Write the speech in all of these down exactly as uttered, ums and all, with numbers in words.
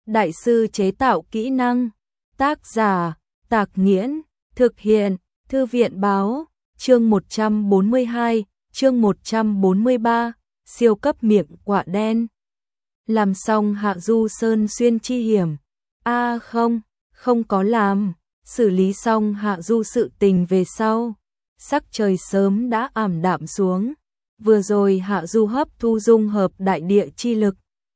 đại sư chế tạo kỹ năng. Tác giả, Tạc Nghiễn, thực hiện, Thư viện báo, chương một trăm bốn mươi hai, chương một trăm bốn mươi ba, siêu cấp miệng quạ đen. Làm xong Hạ Du Sơn xuyên chi hiểm. A à không, không có làm, xử lý xong Hạ Du sự tình về sau. Sắc trời sớm đã ảm đạm xuống. Vừa rồi Hạ Du hấp thu dung hợp đại địa chi lực,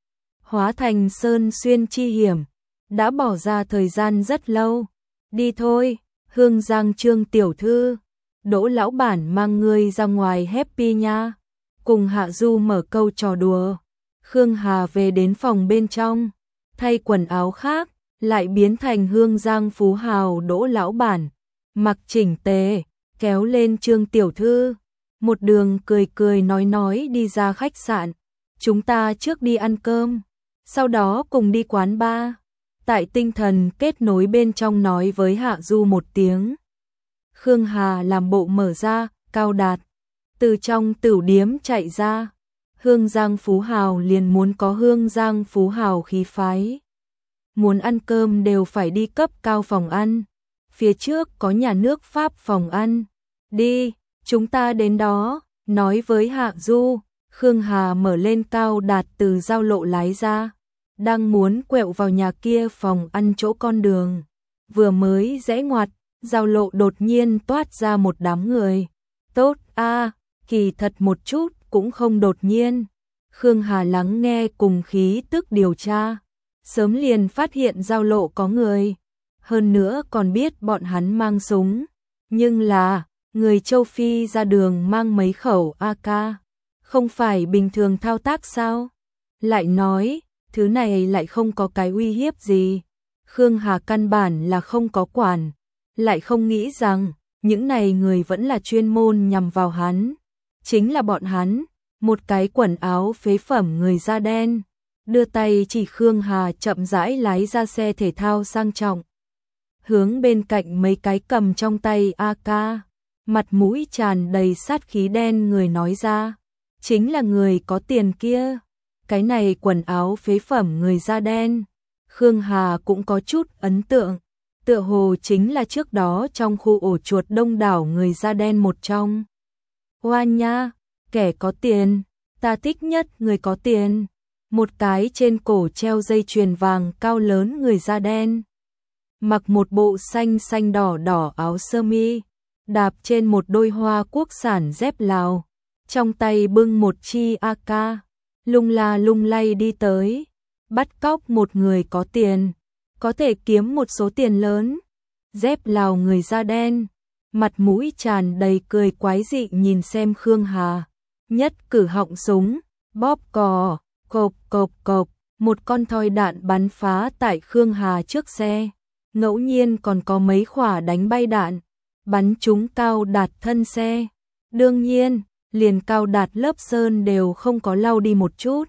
hóa thành sơn xuyên chi hiểm, đã bỏ ra thời gian rất lâu. Đi thôi, Hương Giang Trương tiểu thư, Đỗ lão bản mang ngươi ra ngoài happy nha. Cùng Hạ Du mở câu trò đùa. Khương Hà về đến phòng bên trong, thay quần áo khác, lại biến thành Hương Giang phú hào Đỗ lão bản, mặc chỉnh tề, kéo lên Trương tiểu thư, một đường cười cười nói nói đi ra khách sạn. Chúng ta trước đi ăn cơm, sau đó cùng đi quán bar. Tại tinh thần kết nối bên trong nói với Hạ Du một tiếng. Khương Hà làm bộ mở ra, Cao Đạt từ trong tửu điếm chạy ra. Hương Giang phú hào liền muốn có Hương Giang phú hào khí phái. Muốn ăn cơm đều phải đi cấp cao phòng ăn. Phía trước có nhà nước Pháp phòng ăn. Đi, chúng ta đến đó, nói với Hạ Du. Khương Hà mở lên Cao Đạt từ giao lộ lái ra, đang muốn quẹo vào nhà kia phòng ăn chỗ con đường. Vừa mới rẽ ngoặt, giao lộ đột nhiên toát ra một đám người. Tốt a, à, kỳ thật một chút cũng không đột nhiên. Khương Hà lắng nghe cùng khí tức điều tra, sớm liền phát hiện giao lộ có người, hơn nữa còn biết bọn hắn mang súng. Nhưng là, người châu Phi ra đường mang mấy khẩu a ca, không phải bình thường thao tác sao? Lại nói, thứ này lại không có cái uy hiếp gì. Khương Hà căn bản là không có quản, lại không nghĩ rằng những này người vẫn là chuyên môn nhằm vào hắn. Chính là bọn hắn, một cái quần áo phế phẩm người da đen, đưa tay chỉ Khương Hà chậm rãi lái ra xe thể thao sang trọng. Hướng bên cạnh mấy cái cầm trong tay a ca, mặt mũi tràn đầy sát khí đen người nói ra. Chính là người có tiền kia. Cái này quần áo phế phẩm người da đen, Khương Hà cũng có chút ấn tượng. Tựa hồ chính là trước đó trong khu ổ chuột đông đảo người da đen một trong. Hoa nha, kẻ có tiền, ta thích nhất người có tiền. Một cái trên cổ treo dây chuyền vàng cao lớn người da đen, mặc một bộ xanh xanh đỏ đỏ áo sơ mi, đạp trên một đôi hoa quốc sản dép Lào, trong tay bưng một chi a ca, lung la lung lay đi tới, bắt cóc một người có tiền, có thể kiếm một số tiền lớn. Dép Lào người da đen, mặt mũi tràn đầy cười quái dị nhìn xem Khương Hà, nhất cử họng súng, bóp cò, cộp cộp cộp, một con thoi đạn bắn phá tại Khương Hà trước xe, ngẫu nhiên còn có mấy quả đánh bay đạn, bắn trúng Cao Đạt thân xe. Đương nhiên, liền Cao Đạt lớp sơn đều không có lau đi một chút.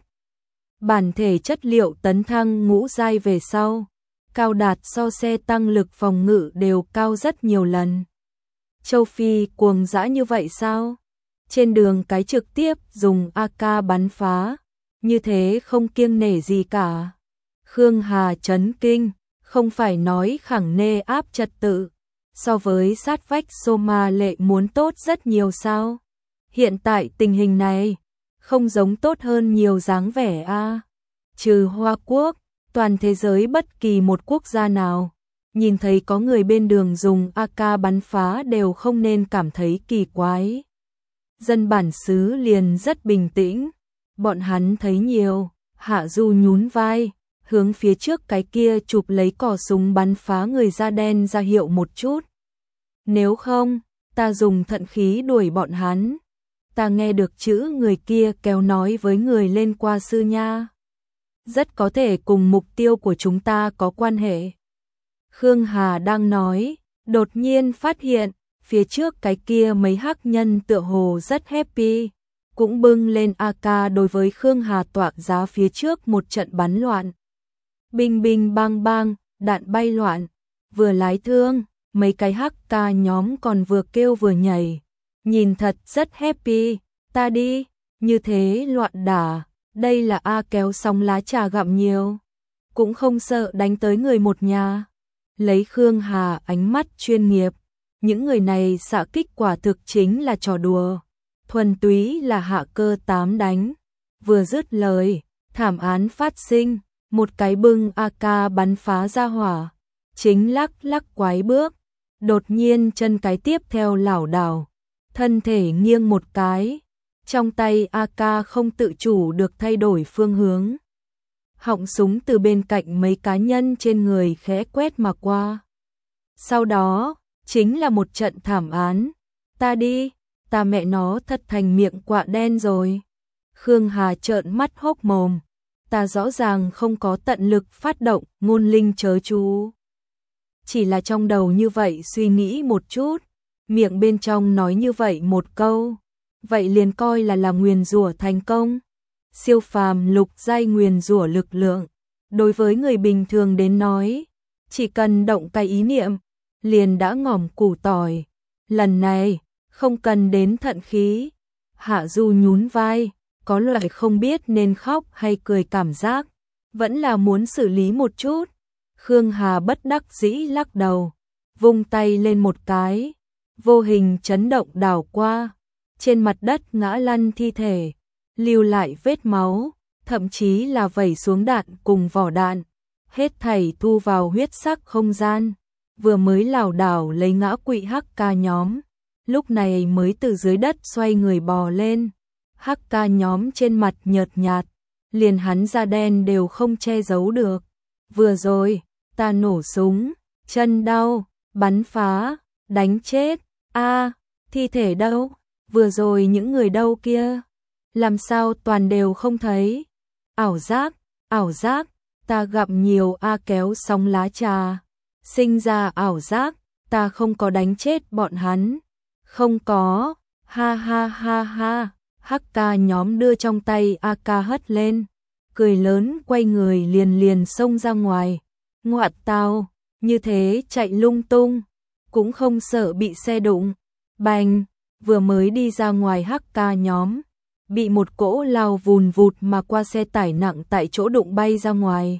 Bản thể chất liệu tấn thăng ngũ giai về sau, Cao Đạt so xe tăng lực phòng ngự đều cao rất nhiều lần. Châu Phi cuồng dã như vậy sao? Trên đường cái trực tiếp dùng a ca bắn phá, như thế không kiêng nể gì cả. Khương Hà chấn kinh, không phải nói khẳng nê áp trật tự, so với sát vách Soma lệ muốn tốt rất nhiều sao? Hiện tại tình hình này, không giống tốt hơn nhiều dáng vẻ a. À. Trừ Hoa Quốc, toàn thế giới bất kỳ một quốc gia nào, nhìn thấy có người bên đường dùng a ca bắn phá đều không nên cảm thấy kỳ quái. Dân bản xứ liền rất bình tĩnh, bọn hắn thấy nhiều. Hạ Du nhún vai, hướng phía trước cái kia chụp lấy cò súng bắn phá người da đen ra hiệu một chút. Nếu không, ta dùng thận khí đuổi bọn hắn. Ta nghe được chữ người kia kéo nói với người lên qua sư nha. Rất có thể cùng mục tiêu của chúng ta có quan hệ. Khương Hà đang nói, đột nhiên phát hiện, phía trước cái kia mấy hắc nhân tựa hồ rất happy, cũng bưng lên a ca đối với Khương Hà tọa giá phía trước một trận bắn loạn. Binh binh bang bang, đạn bay loạn, vừa lái thương, mấy cái hắc ca nhóm còn vừa kêu vừa nhảy. Nhìn thật rất happy, ta đi, như thế loạn đả, đây là A kéo xong lá trà gặm nhiều. cũng không sợ đánh tới người một nhà. Lấy Khương Hà ánh mắt chuyên nghiệp, những người này xạ kích quả thực chính là trò đùa, thuần túy là hạ cơ tám đánh. Vừa dứt lời, thảm án phát sinh, một cái bưng a ca bắn phá ra hỏa, chính lắc lắc quái bước, đột nhiên chân cái tiếp theo lảo đảo, thân thể nghiêng một cái, trong tay a ca không tự chủ được thay đổi phương hướng. Họng súng từ bên cạnh mấy cá nhân trên người khẽ quét mà qua. Sau đó, chính là một trận thảm án. Ta đi, ta mẹ nó thật thành miệng quạ đen rồi. Khương Hà trợn mắt hốc mồm. Ta rõ ràng không có tận lực phát động ngôn linh chớ chú. Chỉ là trong đầu như vậy suy nghĩ một chút, miệng bên trong nói như vậy một câu, vậy liền coi là là nguyền rủa thành công. Siêu phàm lục giai nguyền rủa lực lượng, đối với người bình thường đến nói, chỉ cần động cái ý niệm, liền đã ngỏm củ tỏi. Lần này, không cần đến thận khí. Hạ Du nhún vai, có loại không biết nên khóc hay cười cảm giác, vẫn là muốn xử lý một chút. Khương Hà bất đắc dĩ lắc đầu, vung tay lên một cái, vô hình chấn động đảo qua, trên mặt đất ngã lăn thi thể, lưu lại vết máu, thậm chí là vẩy xuống đạn cùng vỏ đạn, hết thảy thu vào huyết sắc không gian. Vừa mới lảo đảo lấy ngã quỵ hắc ca nhóm, lúc này mới từ dưới đất xoay người bò lên. Hắc ca nhóm trên mặt nhợt nhạt, liền hắn da đen đều không che giấu được. Vừa rồi, ta nổ súng, chân đau, bắn phá, đánh chết, a thi thể đâu, vừa rồi những người đâu kia, làm sao toàn đều không thấy. Ảo giác, ảo giác, ta gặp nhiều a kéo sóng lá trà, sinh ra ảo giác, ta không có đánh chết bọn hắn, không có, ha ha ha ha. Hắc ca nhóm đưa trong tay a ca hất lên, cười lớn quay người liền liền xông ra ngoài. Ngoạn tao, như thế chạy lung tung, cũng không sợ bị xe đụng. Bành, vừa mới đi ra ngoài hắc ca nhóm, bị một cỗ lao vùn vụt mà qua xe tải nặng tại chỗ đụng bay ra ngoài.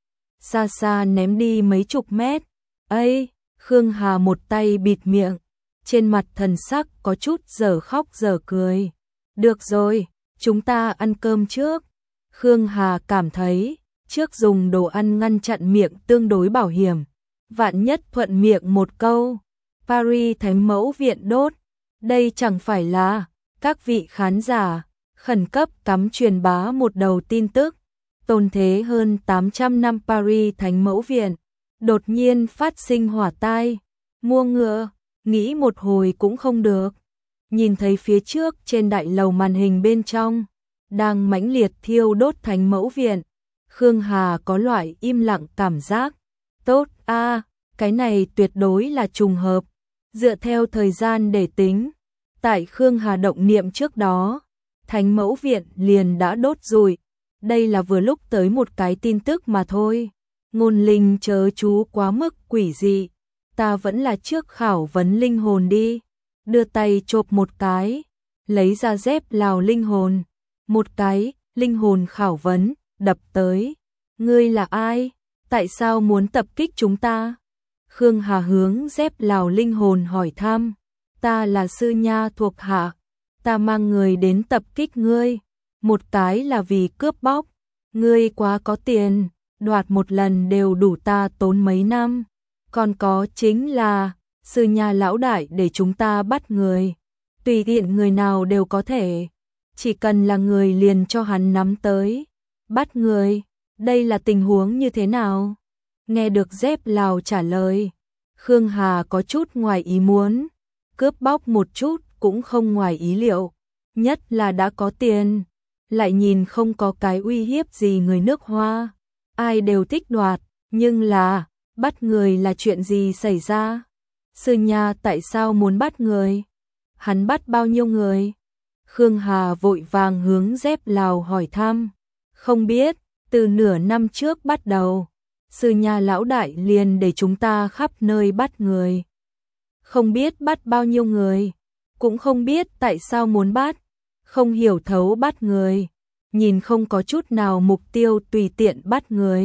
Xa xa ném đi mấy chục mét. Ây, Khương Hà một tay bịt miệng, trên mặt thần sắc có chút dở khóc dở cười. Được rồi, chúng ta ăn cơm trước. Khương Hà cảm thấy, trước dùng đồ ăn ngăn chặn miệng tương đối bảo hiểm. Vạn nhất thuận miệng một câu, Paris Thánh Mẫu Viện đốt. Đây chẳng phải là, các vị khán giả, khẩn cấp cắm truyền bá một đầu tin tức. Tồn thế hơn tám trăm năm Paris Thánh Mẫu Viện, đột nhiên phát sinh hỏa tai. Mua ngựa, nghĩ một hồi cũng không được. Nhìn thấy phía trước trên đại lầu màn hình bên trong, đang mãnh liệt thiêu đốt Thánh Mẫu Viện. Khương Hà có loại im lặng cảm giác. Tốt a, cái này tuyệt đối là trùng hợp. Dựa theo thời gian để tính, tại Khương Hà động niệm trước đó, Thánh Mẫu Viện liền đã đốt rụi. Đây là vừa lúc tới một cái tin tức mà thôi. Ngôn linh chớ chú quá mức quỷ dị. Ta vẫn là trước khảo vấn linh hồn đi. Đưa tay chộp một cái, lấy ra dép lào linh hồn. Một cái, linh hồn khảo vấn, đập tới. Ngươi là ai? Tại sao muốn tập kích chúng ta? Khương Hà hướng dép lào linh hồn hỏi thăm. Ta là sư nha thuộc hạ. Ta mang người đến tập kích ngươi. Một cái là vì cướp bóc. Ngươi quá có tiền, đoạt một lần đều đủ ta tốn mấy năm. Còn có chính là sư nhà lão đại để chúng ta bắt người. Tùy tiện người nào đều có thể. Chỉ cần là người liền cho hắn nắm tới. Bắt người, đây là tình huống như thế nào? Nghe được dép lào trả lời, Khương Hà có chút ngoài ý muốn. Cướp bóc một chút cũng không ngoài ý liệu. Nhất là đã có tiền, lại nhìn không có cái uy hiếp gì người nước Hoa. Ai đều thích đoạt, nhưng là, bắt người là chuyện gì xảy ra? Sư nhà tại sao muốn bắt người? Hắn bắt bao nhiêu người? Khương Hà vội vàng hướng dép lào hỏi thăm. Không biết, từ nửa năm trước bắt đầu, sư nhà lão đại liền để chúng ta khắp nơi bắt người. Không biết bắt bao nhiêu người, cũng không biết tại sao muốn bắt, không hiểu thấu bắt người, nhìn không có chút nào mục tiêu tùy tiện bắt người.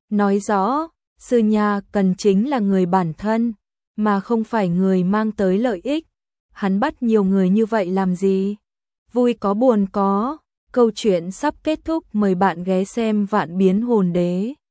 Nói rõ, sư nhà cần chính là người bản thân, mà không phải người mang tới lợi ích. Hắn bắt nhiều người như vậy làm gì? Vui có buồn có. Câu chuyện sắp kết thúc, mời bạn ghé xem Vạn Biến Hồn Đế.